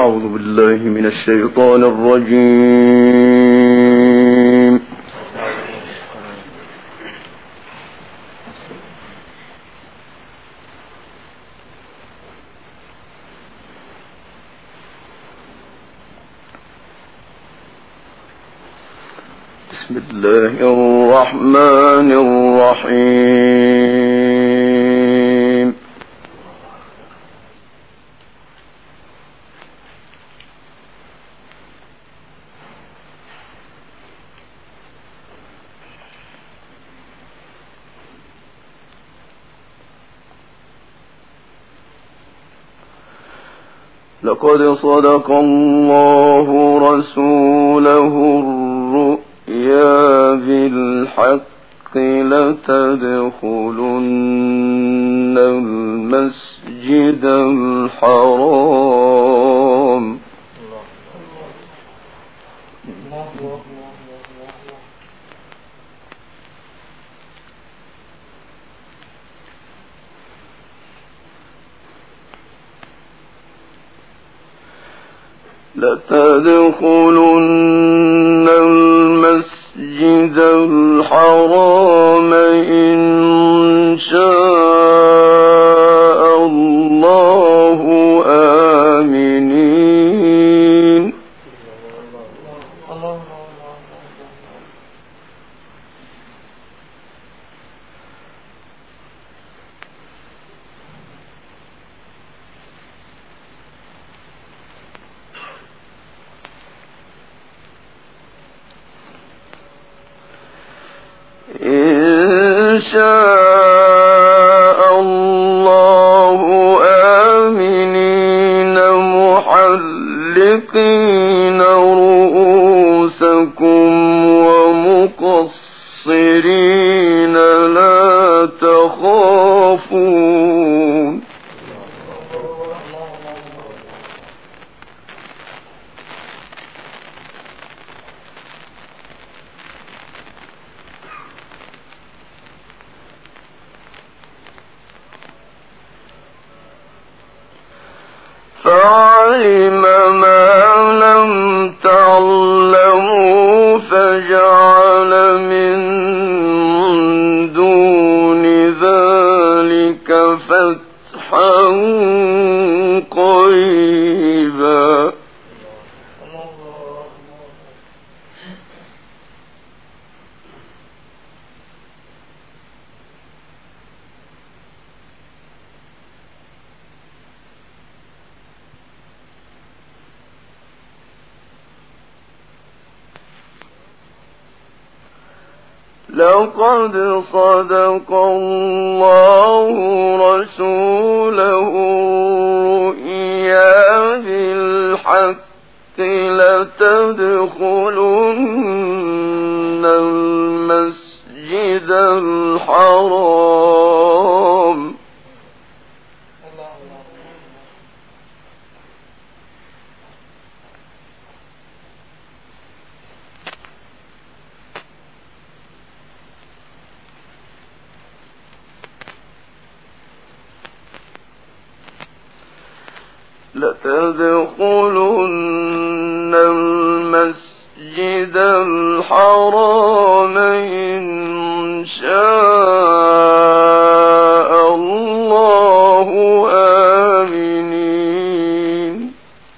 أعوذ بالله من الشيطان الرجيم. بسم الله الرحمن الرحيم. لقد صدق الله رسوله الرؤيا بالحق لتدخلن المسجد الحرام لتدخلن المسجد الحرام إن شاء الله آمنين إن شاء الله آمنين محلقين رؤوسكم ومقصرين لا تخافون فعلم ما لم تعلموا فجعل من دون ذلك فتحا قريبا لقد صدق الله رسوله الرؤيا بالحق لتدخلن المسجد الحرام لتدخلن المسجد الحرام إن شاء الله آمنين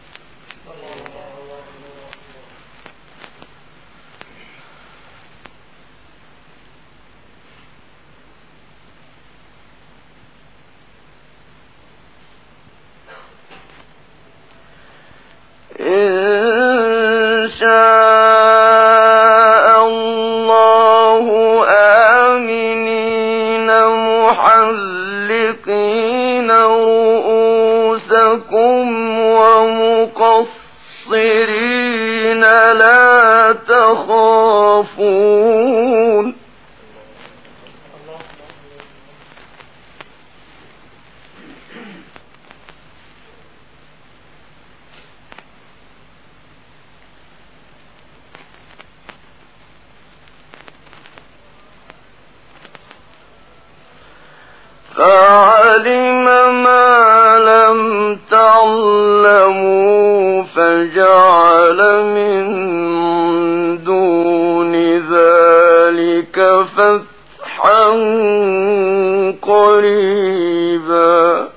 إن شاء الله آمنين محلقين رؤوسكم ومقصرين لا تخافون فعلم ما لم تعلموا قريبا.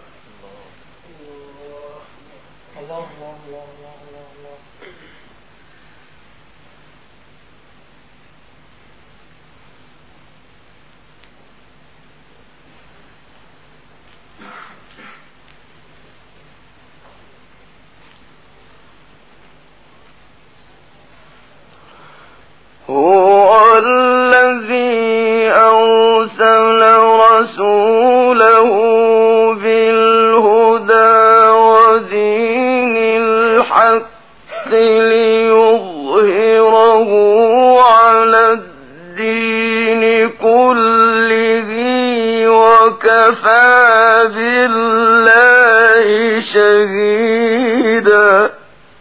هو الذي أرسل رسوله بالهدى ودين الحق ليظهره على الدين كله وكفى بالله شهيدا.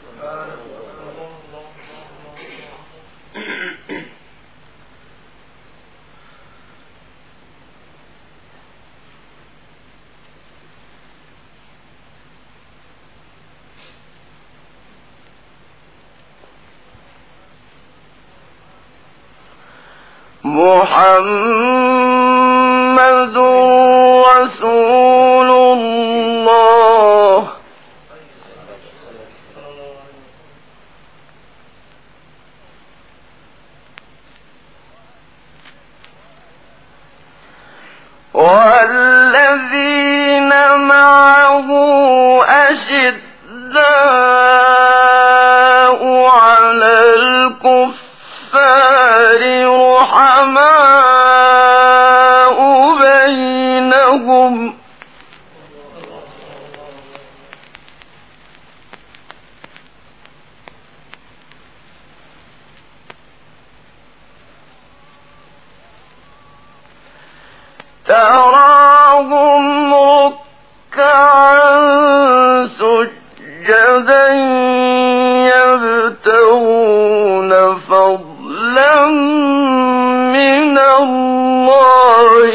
محمد رسول الله والذين معه أشداء على الكفار رحماء بينهم تراهم ركعا سجدا يبتغون فضلا من الله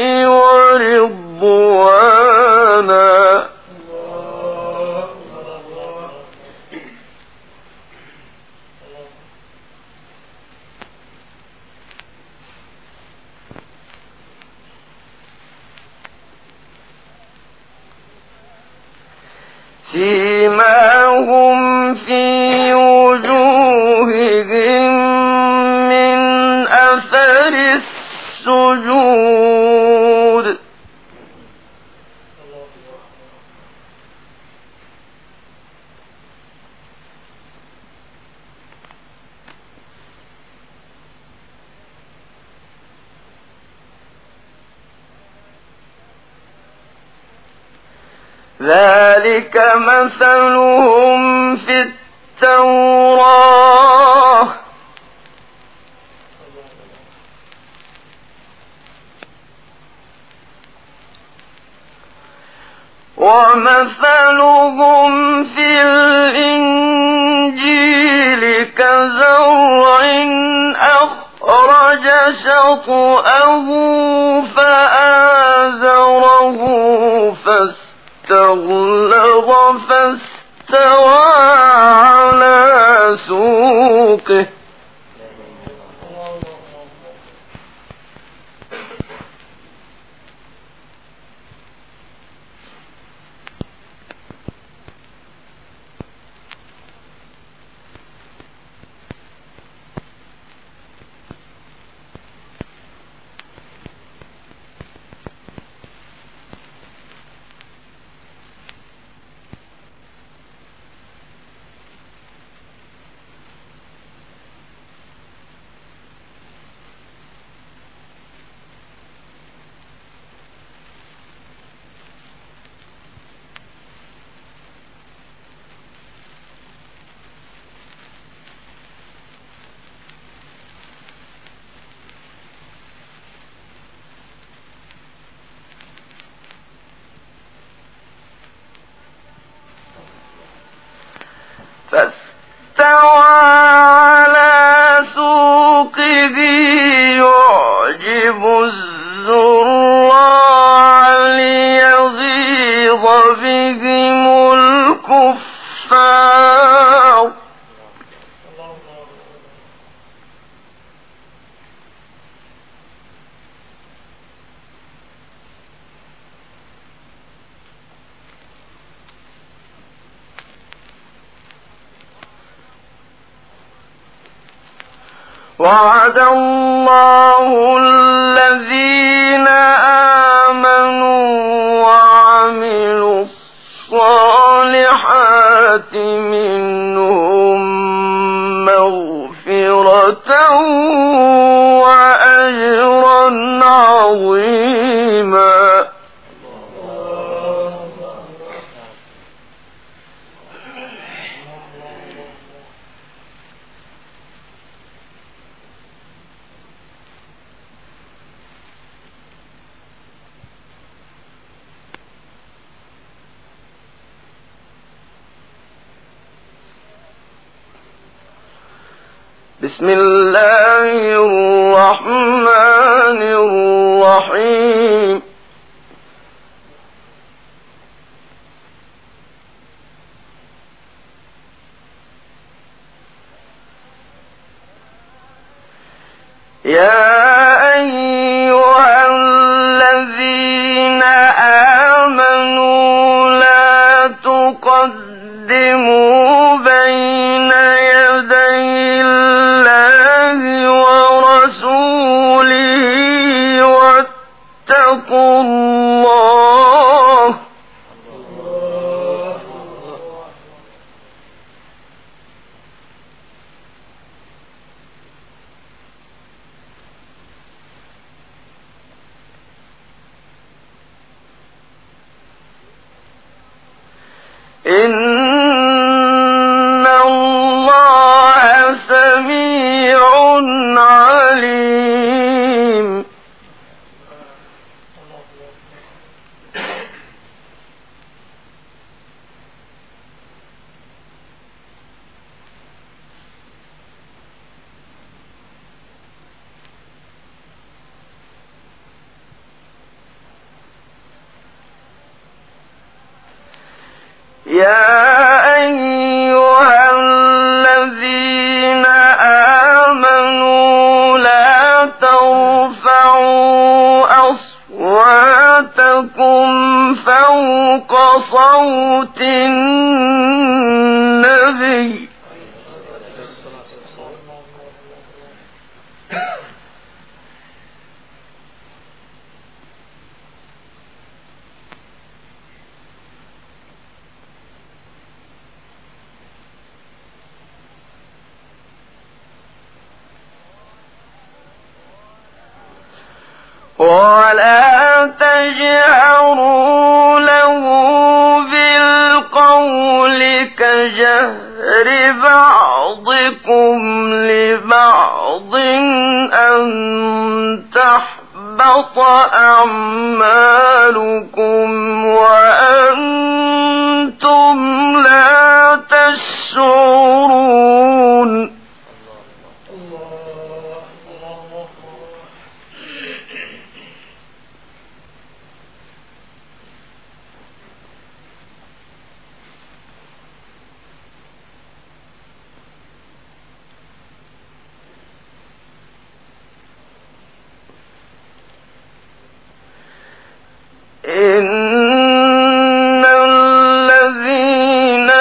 ورضوانا. سيماهم في وجوههم من أثر السجود ذلك مثلهم في التوراة ومثلهم في الإنجيل كزرع أخرج شطأه فآزره فاستغلظ فاستوى على سوقه فاستوى على سوقه يعجب الزراع ليغيظ بهم الكفار وعد الله الذين آمنوا وعملوا الصالحات منهم مغفرة وأجرا عظيما. بسم الله الرحمن الرحيم. يا أيها الذين آمنوا لا تقدموا بين يدي الله ورسوله واتقوا الله إن الله سميع عليم. يا أيها الذين آمنوا لا ترفعوا أصواتكم فوق صوت النبي ولا تجهروا له بالقول كجهر بعضكم لبعض أن تحبط أعمالكم وأنتم لا تشعرون. إن الذين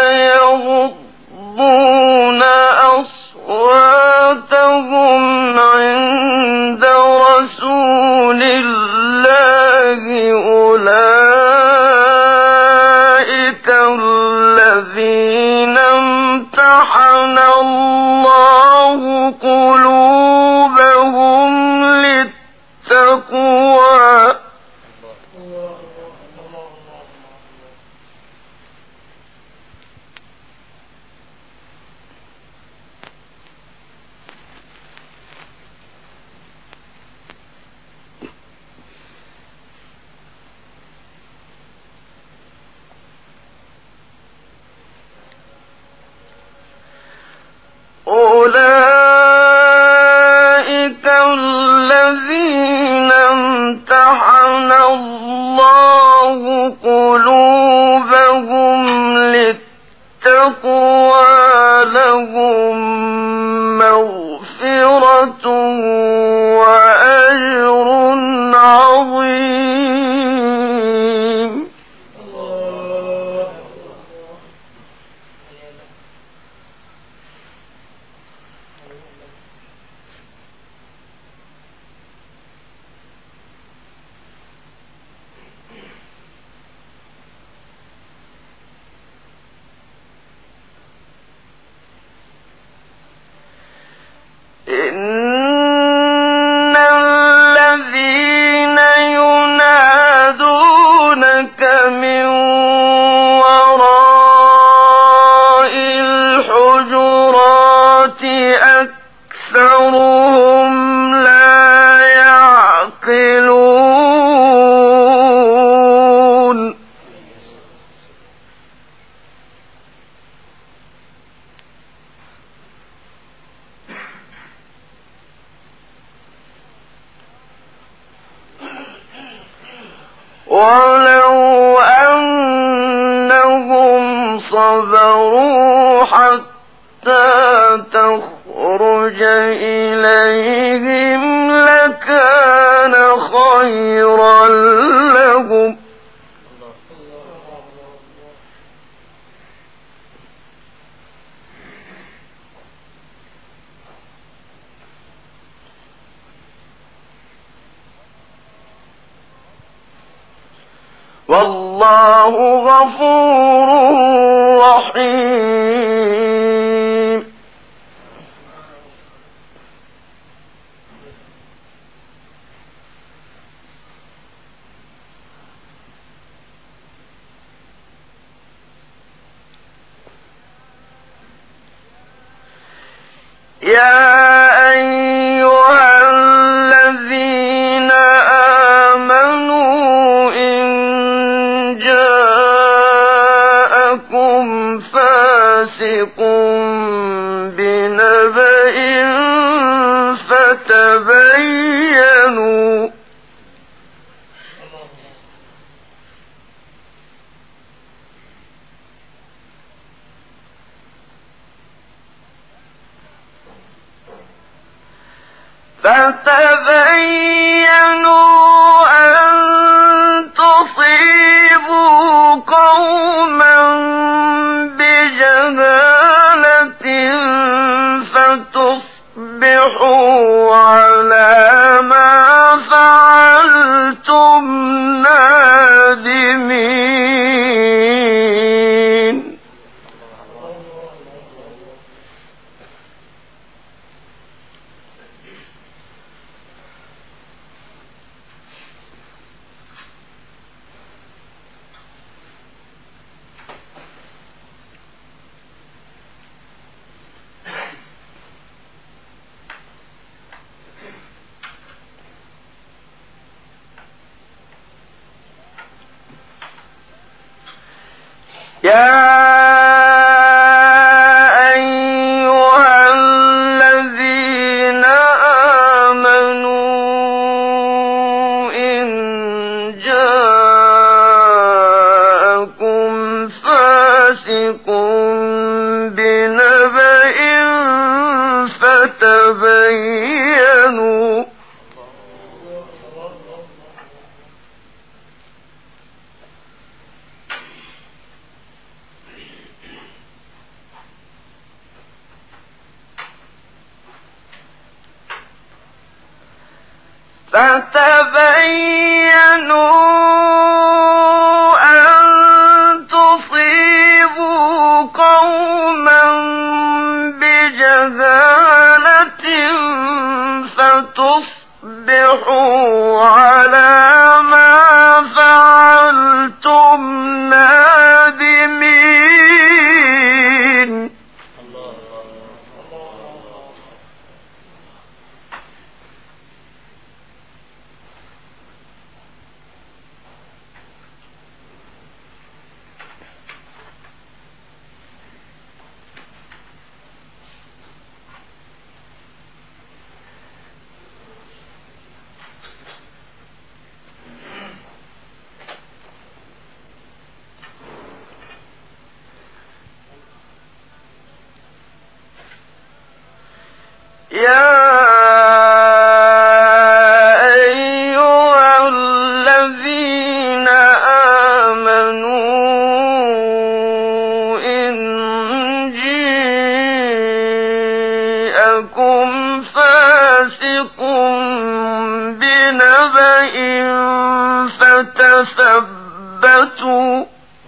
يغضون أصواتهم عند رسول الله أولئك الذين امتحن الله قلوبهم للتقوى أولئك الذين امتحن الله قلوبهم للتقوى لهم مغفرة وأجر عظيم. ولو أنهم صبروا حتى تخرج إليهم لكان خيرا لهم. والله غفور رحيم. يا أيها الذين آمنوا إن جاءكم فاسق بنبأ فتبينوا أن تصيبوا قوما بجهالة فتصبحوا على ما فعلتم نادمين. يا أيها الذين آمنوا إن جاءكم فاسق بنبأ فتبينوا أن تصيبوا قوما بجهالة فتصبحوا على ما فعلتم نادمين. يا أيها الذين آمنوا إن جاءكم فاسق بنبأ فتثبتوا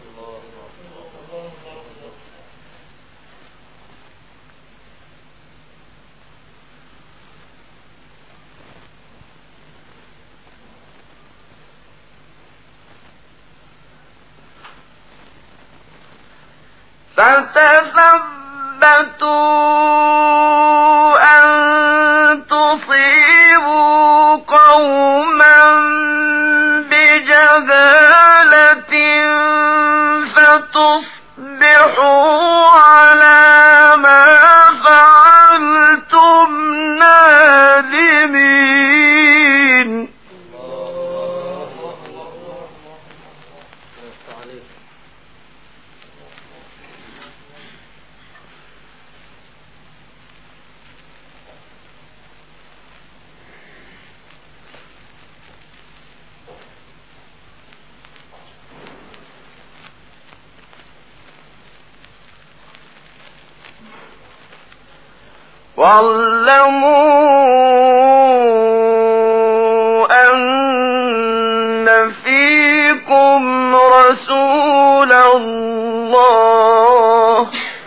أن تصيبوا قوما بجهالة فتصبحوا على ما فعلتم نادمين. واعلموا أن فيكم رسول الله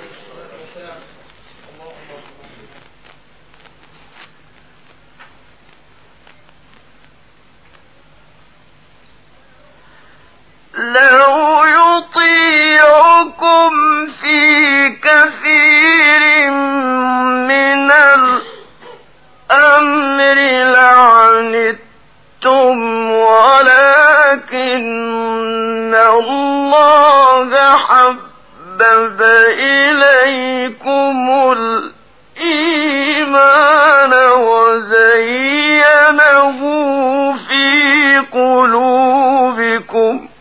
لو يطيعكم في كثير من الأمر لعنتم ولكن الله حبب إليكم الإيمان وزينه في قلوبكم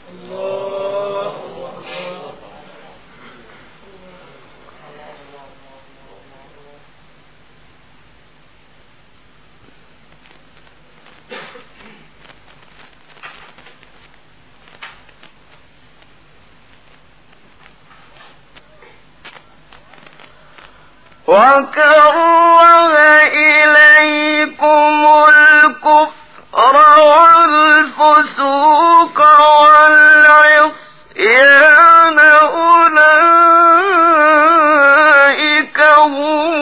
وكره إليكم الكفر والفسوق والعصيان أولئك هم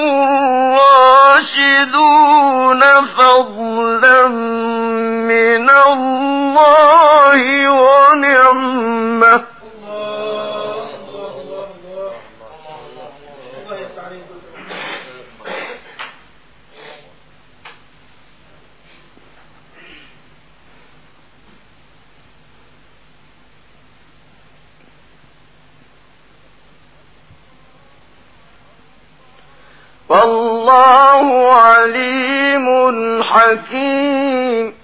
الراشدون فضلا من الله ونعمة والله عليم حكيم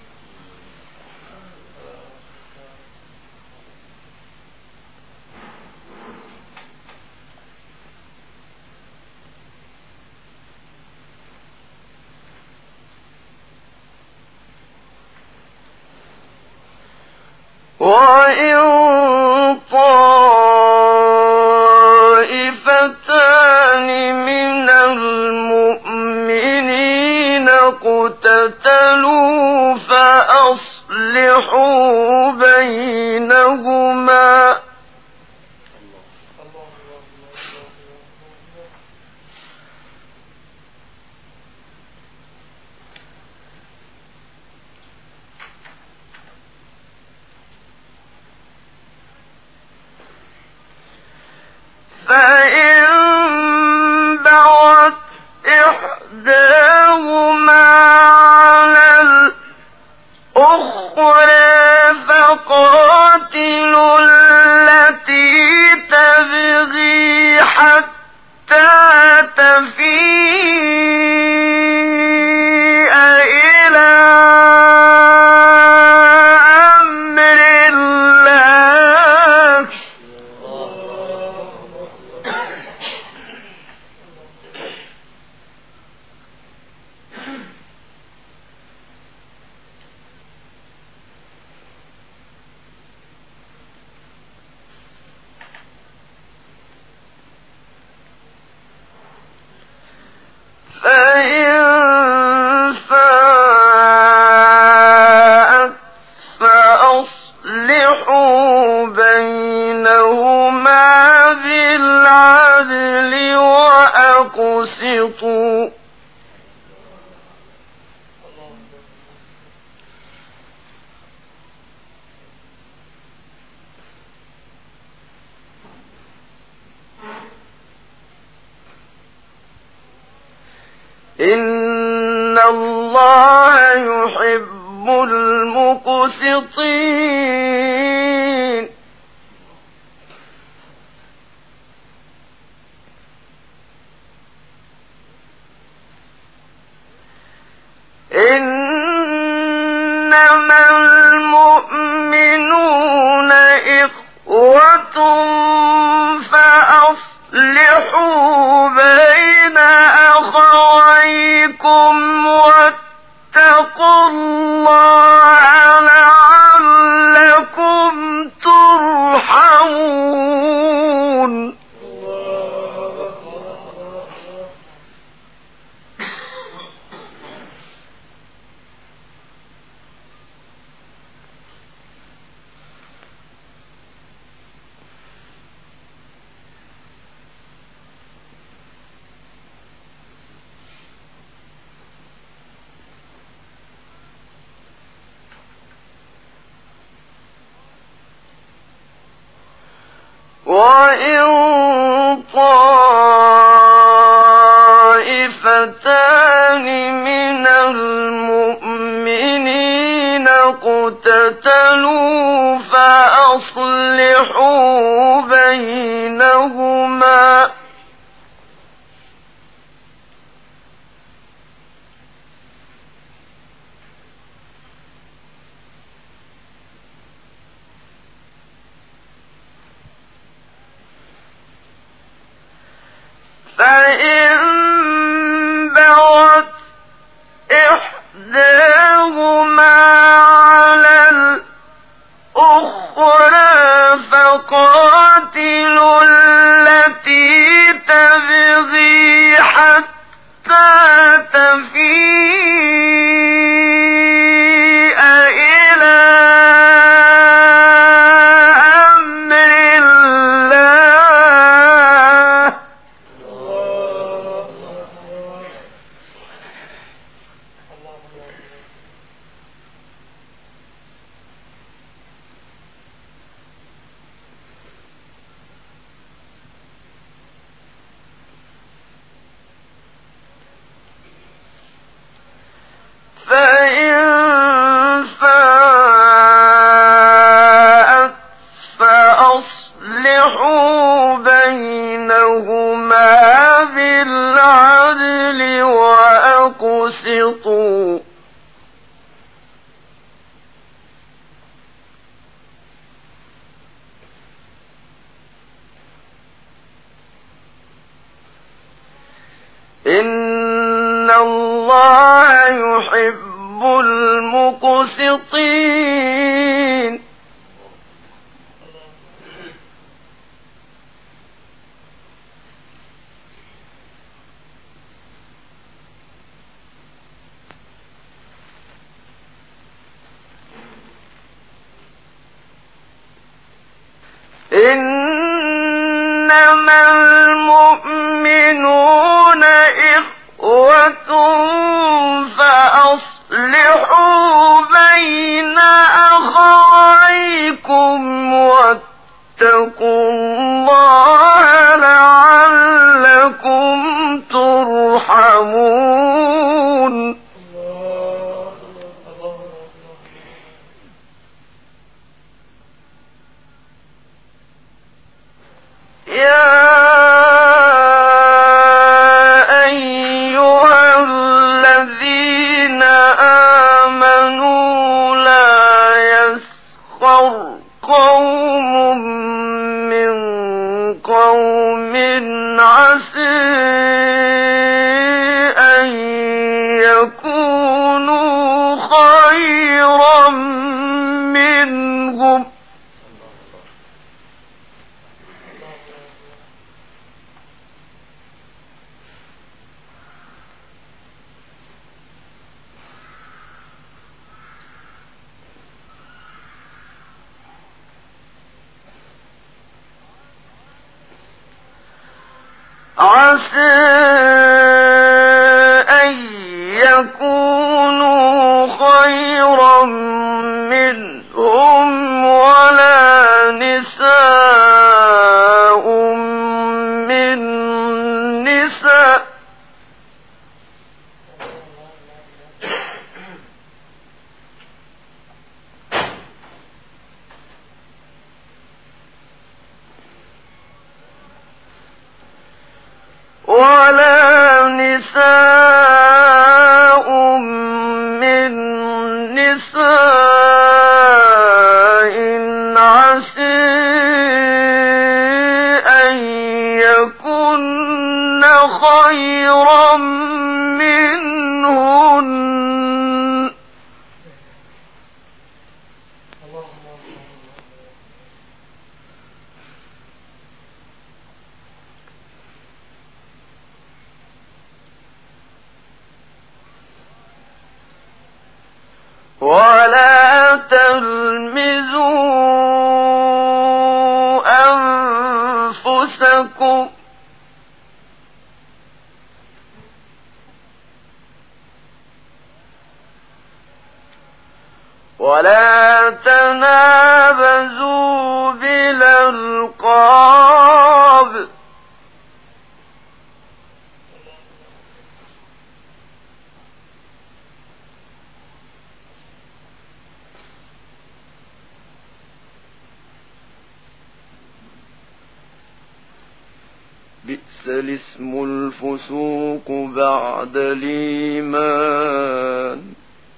وإن طائفتان من المؤمنين اقتتلوا فأصلحوا بينهما فإن بغت إحداهما على الأخرى فقاتلوا التي تبغي حتى تفيء إلى أمر الله فإن فاءت فأصلحوا بينهما بالعدل وأقسطوا إن الله يحب المقسطين إنما المؤمنون إخوة فأصلحوا بين أخويكم واتقوا الله لعلكم ترحمون. وإن طائفتان من المؤمنين اقتتلوا فأصلحوا بينهما فإن بغت إحداهما على الأخرى فقاتلوا التي تبغي حتى تفيء إلى أمر الله فإن فاءت فأصلحوا بينهما بالعدل وأقسطوا إن الله يحب المقسطين. إنما المؤمنون إخوة فأصلحوا بين أخويكم واتقوا الله لعلكم ترحمون. يا أيها الذين آمنوا لا يسخر قوم من قوم عسى أن يكونوا خيرا منهم عسى أن يكونوا خيرا منهم ولا نساء من نساء ولا خيرا منهن ولا تلمزوا أنفسكم ولا تنابزوا بالألقاب بئس الاسم الفسوق بعد الإيمان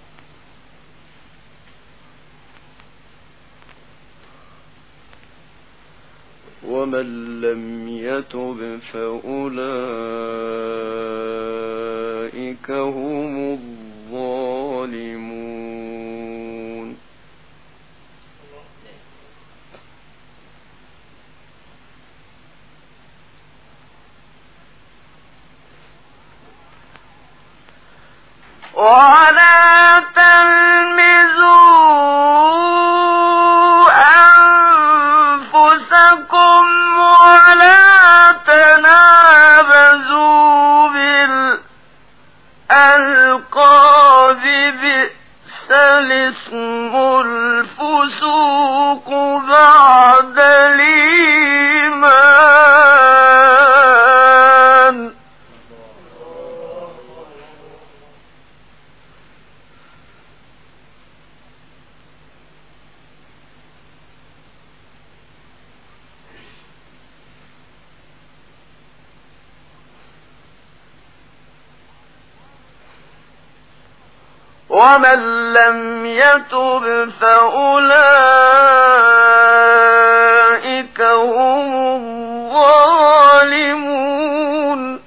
ومن لم يتب فأولئك هم الظالمون ولا تلمزوا أنفسكم ولا تنابزوا بالألقاب بئس الاسم الفسوق بعد الإيمان ومن لم يتب فأولئك هم الظالمون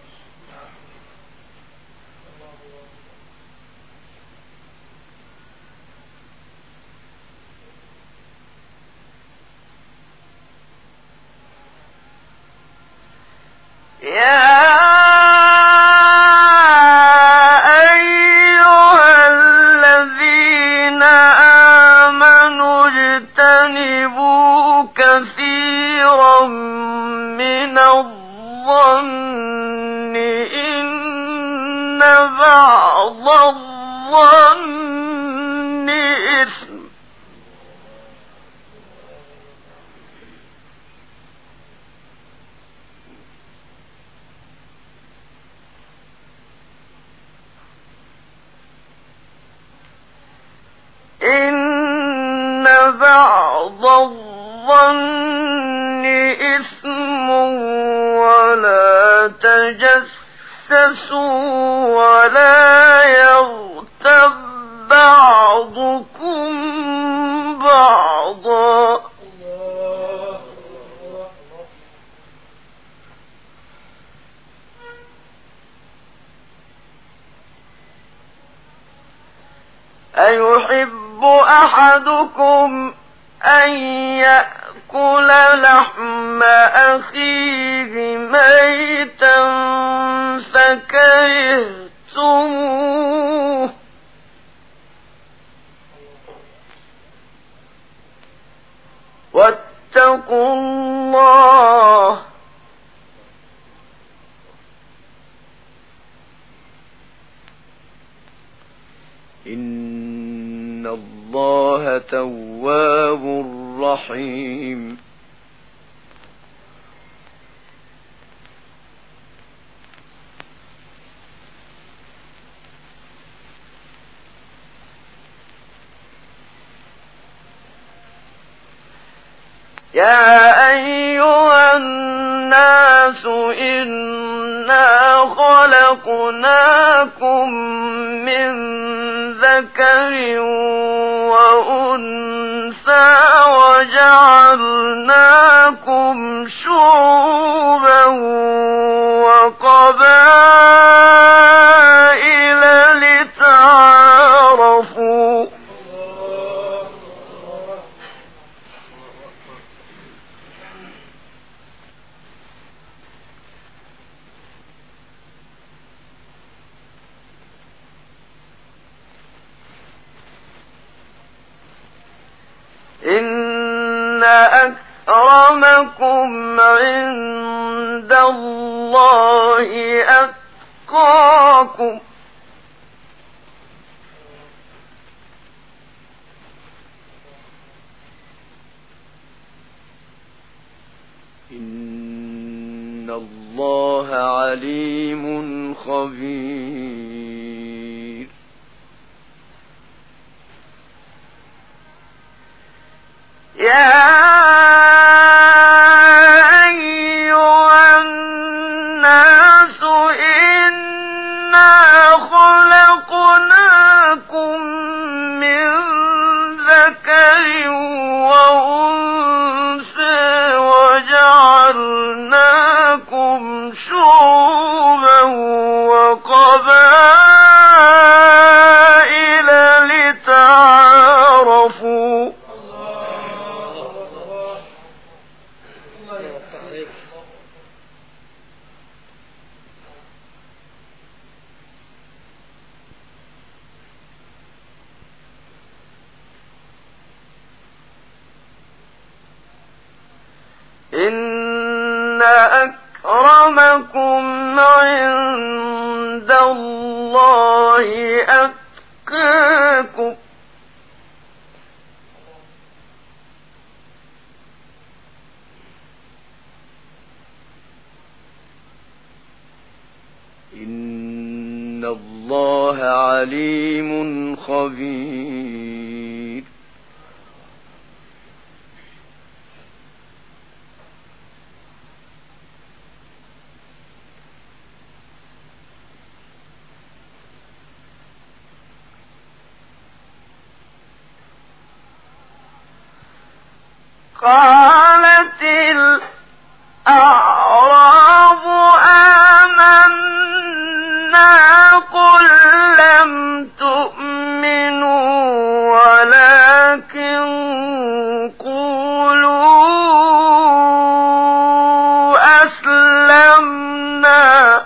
يا كثيرا من الظن إن بعض الظن إثم إن بعض الظن إثم ولا تجسسوا ولا يغتب بعضكم بعضا أيحب أحدكم أن يأكل لحم أخيه ميتا فكرهتموه واتقوا الله إن الله تواب رحيم يا أيها الناس إنا خلقناكم من ذكر وأنثى وجعلناكم شعوبا وقبائل أكرمكم عند الله أتقاكم إن الله عليم خبير يا أيها الناس إنا خلقناكم من ذكر وأنثى وجعلناكم شعوبا وقبائل لتعارفوا إن أكرمكم عند الله أتقاكم إن الله عليم خبير قالت الأعراب آمنا قل لم تؤمنوا ولكن قولوا أسلمنا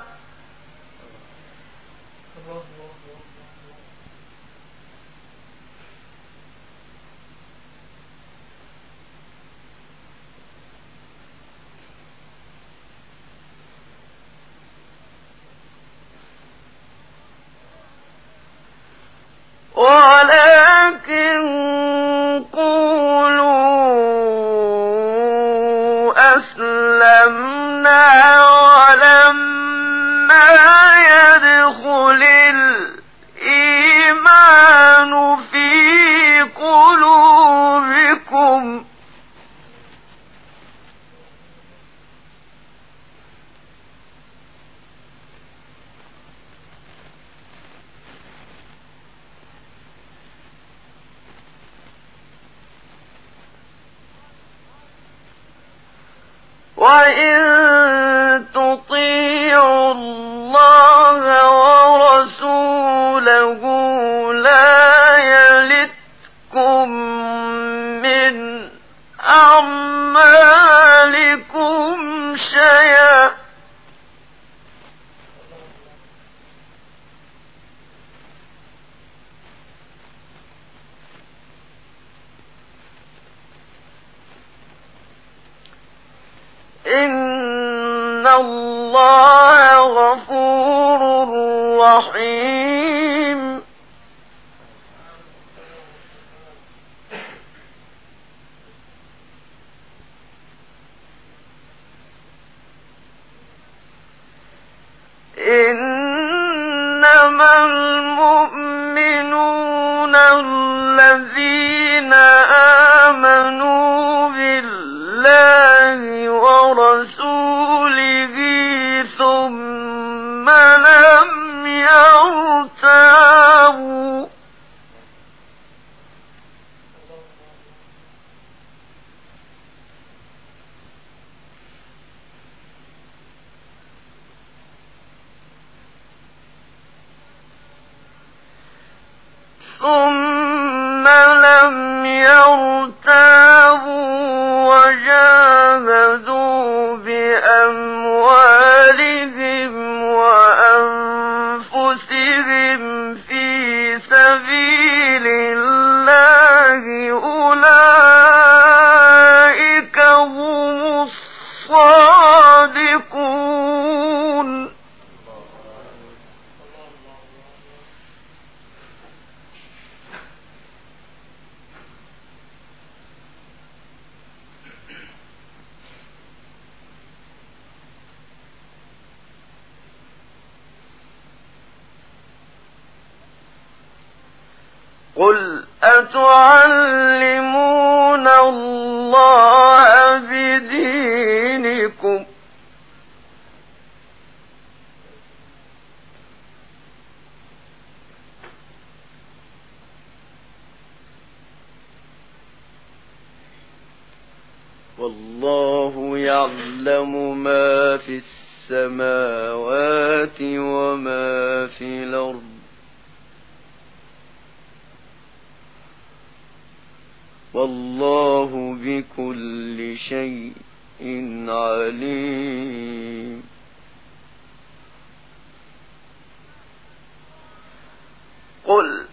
أسلمنا ولما يدخل الإيمان في قلوبكم وإن تطيعوا الله ورسوله لا يلتكم من أعمالكم شيئا إن الله غفور رحيم إنما المؤمنون الذين آمنوا بالله ورسوله ثم لم يرتابوا وجاهدوا بأموالهم وأنفسهم في سبيل الله أولئك هم صادقون قل أتعلمون الله بدينكم والله يعلم ما في السماوات وما في الأرض والله بكل شيء عليم قل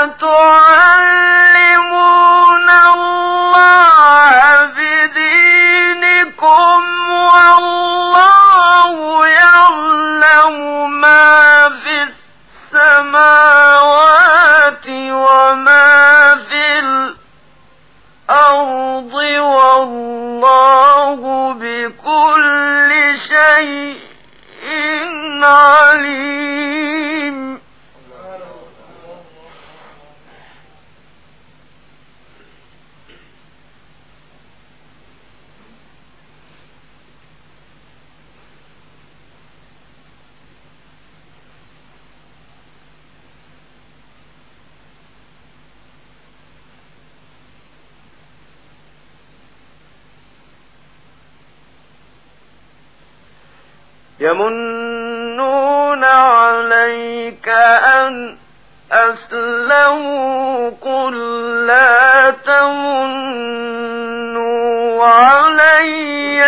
أتعلمون الله بدينكم والله يعلم ما في السماوات وما في الأرض والله بكل شيء عليم يمنون عليك أن أسلموا قل لا تمنوا علي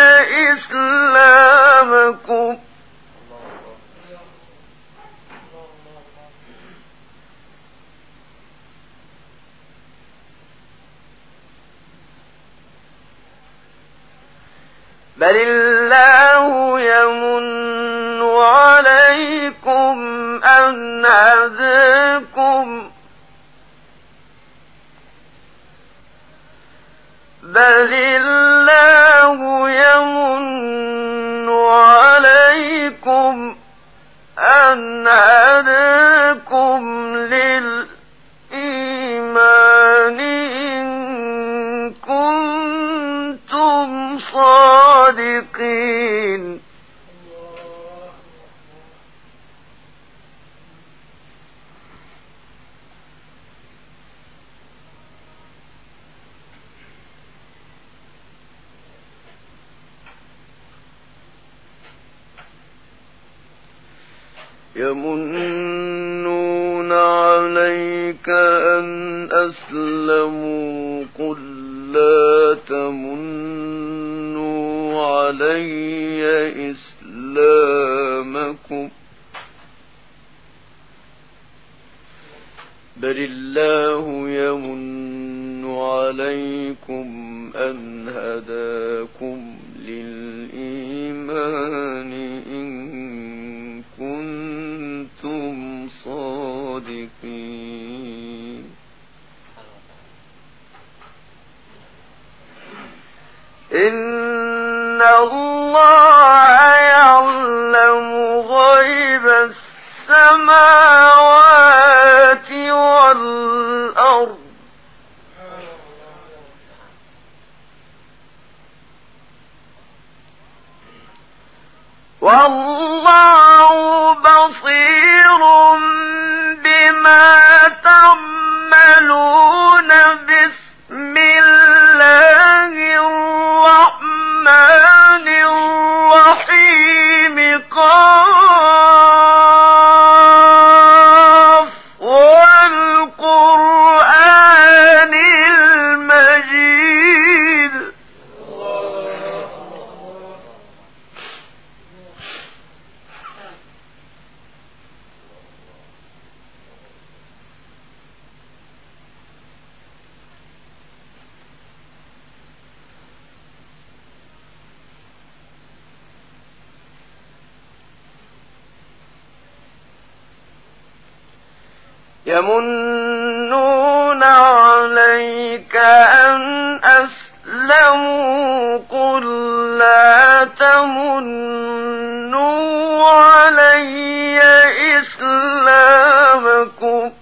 إسلامكم بل الله يمن عليكم أن هداكم بل الله يمن عليكم أن هداكم للإيمان إن كنتم صادقين يمنون عليك أن أسلموا قل لا تمنوا علي إسلامكم بل الله يمن عليكم أن هداكم للإيمان إن كنتم صادقين إن الله يعلم غيب السماوات والأرض والله بصير بما تعملون بسم الله الرحمن الرحيم قاف والقرآن المجيد يمنون عليك أن أسلموا قل لا تمنوا علي إسلامكم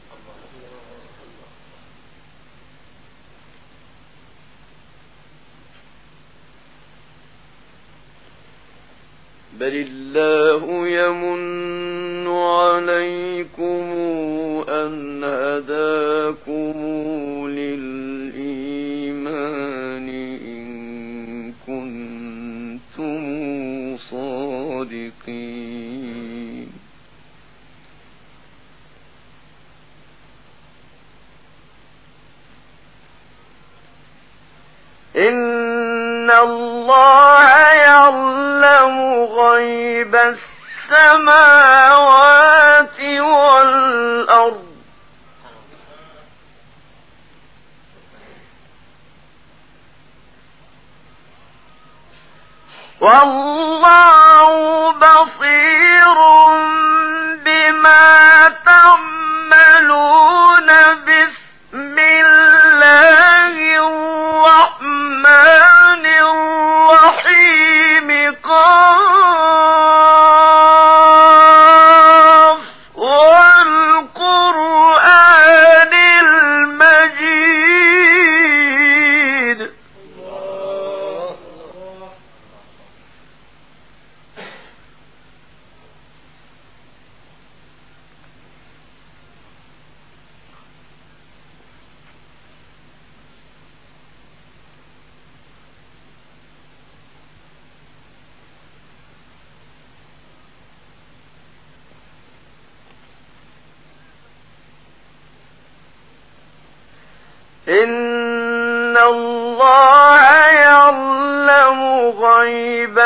بل الله يمن عليكم أن هداكم للإيمان إن كنتم صادقين إن الله يعلم غيب السماوات والأرض والله بصير بما تعملون بسم الله الرحمن الرحيم قاف والقرآن المجيد إن الله يعلم غيب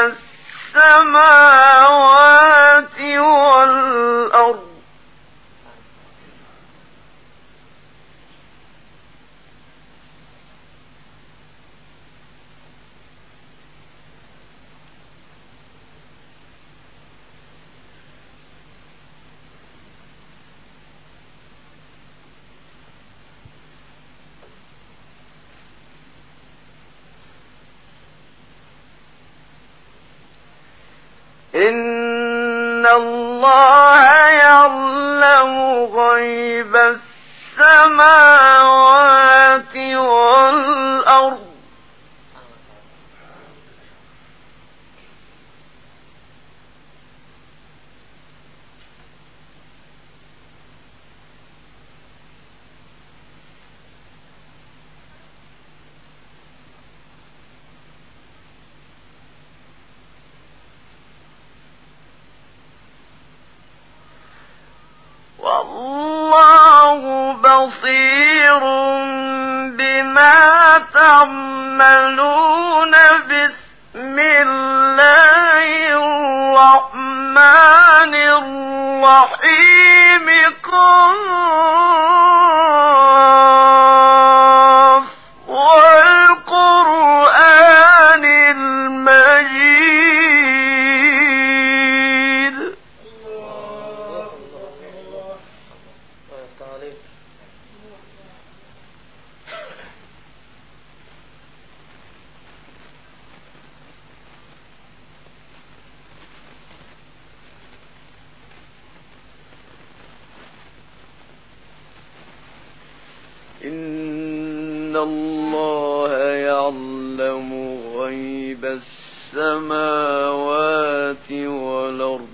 السماوات والأرض إن الله يعلم غيب السماوات والأرض والله بصير بما تعملون بسم الله الرحمن الرحيم قاف والقرآن المجيد إن الله يعلم غيب السماوات والأرض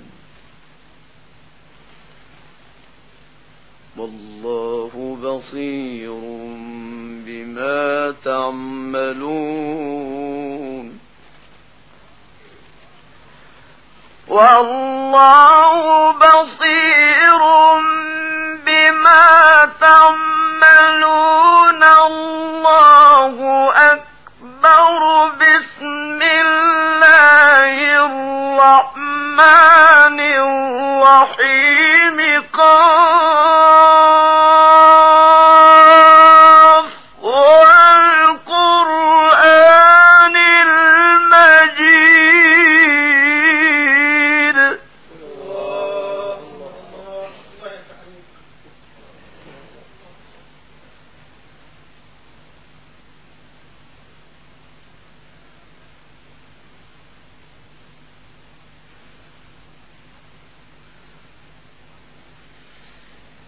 والله بصير بما تعملون والله بصير بما تعملون الله أكبر بسم الله الرحمن الرحيم قاف والقرآن المجيد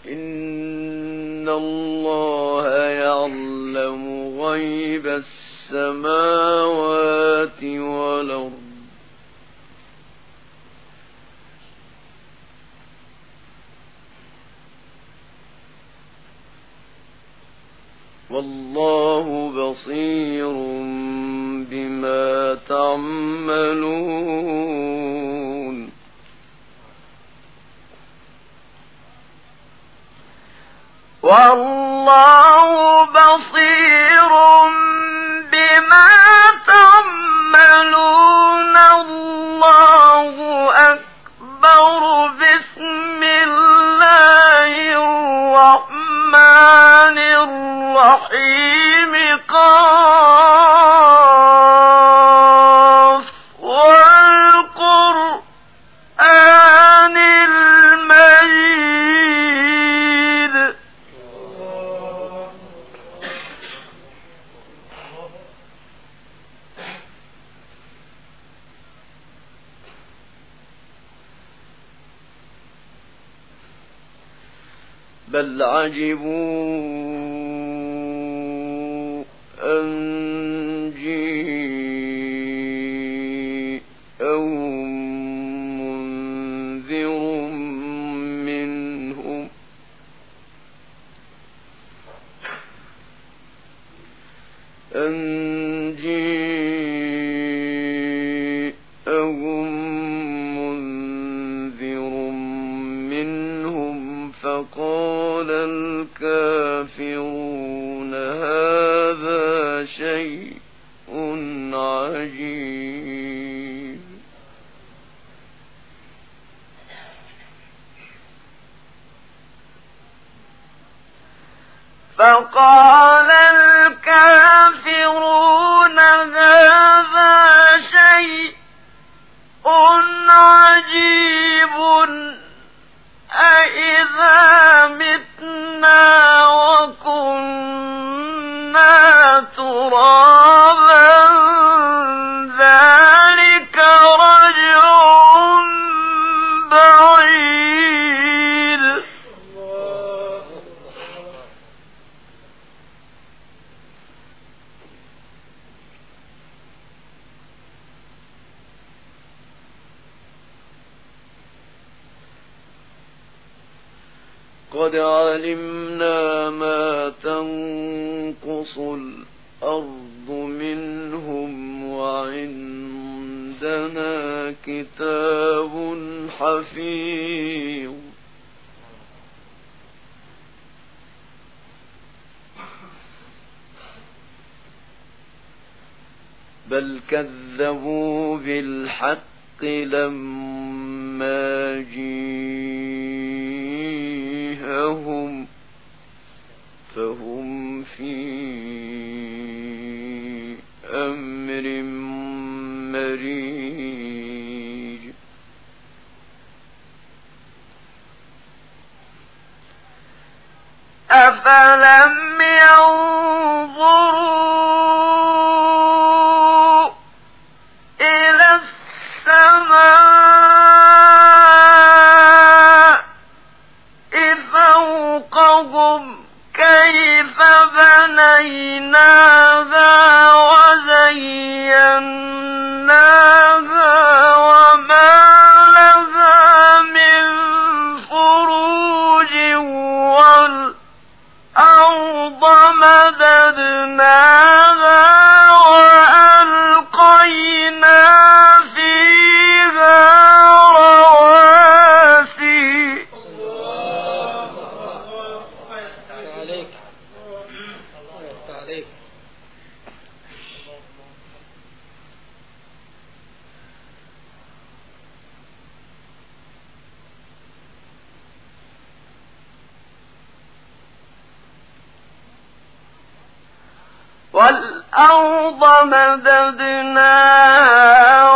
إن الله يعلم غيب السماوات والأرض والله بصير بما تعملون والله بصير بما تعملون الله أكبر بسم الله الرحمن الرحيم قاف والقرآن المجيد بل عجبوا أن جاءهم منذر منهم فقال الكافرون هذا شيء عجيب فقال الكافرون هذا شيء عجيب أإذا متنا وكنا ترابا ذلك رجع بعيد قد علمنا ما تنقص الأرض منهم وعندنا كتاب حفيظ بل كذبوا بالحق لما جيءهم فهم في أمر مريج أفلم ينظروا إلى السماء فوقهم كيف بنيناها وزيناها وما لها من فروج والأرض مددناها وألقينا فيها رواسي والأرض مددناها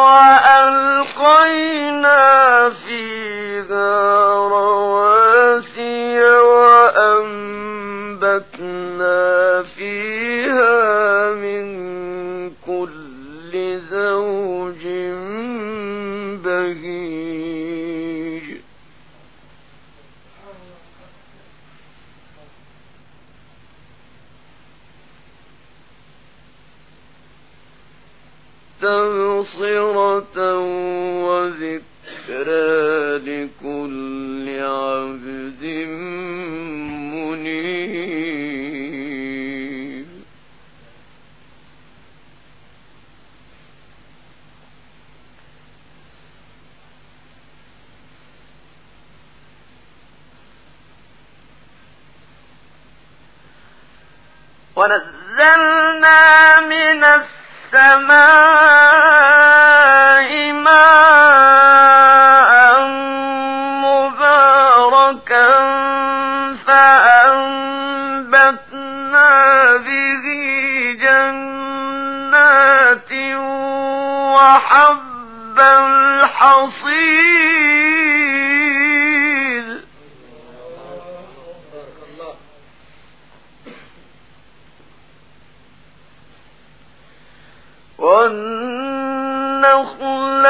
وألقينا فيها رواسي وأنبتنا فيها من كل زوج بهيج تبصرة وذكرى لكل عبد منيب. ونزلنا من السماء ماء مباركا فأنبتنا به جنات وحب الحصيد. والنخل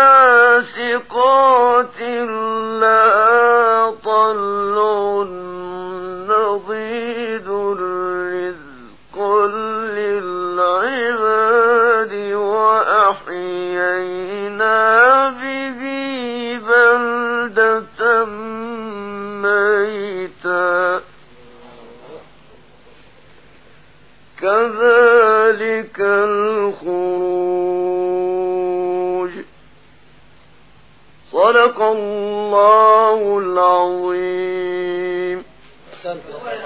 باسقات لها طلع نضيد رزق للعباد وأحيينا به بلدة ميتا كذلك الخروج. صدق الله العظيم.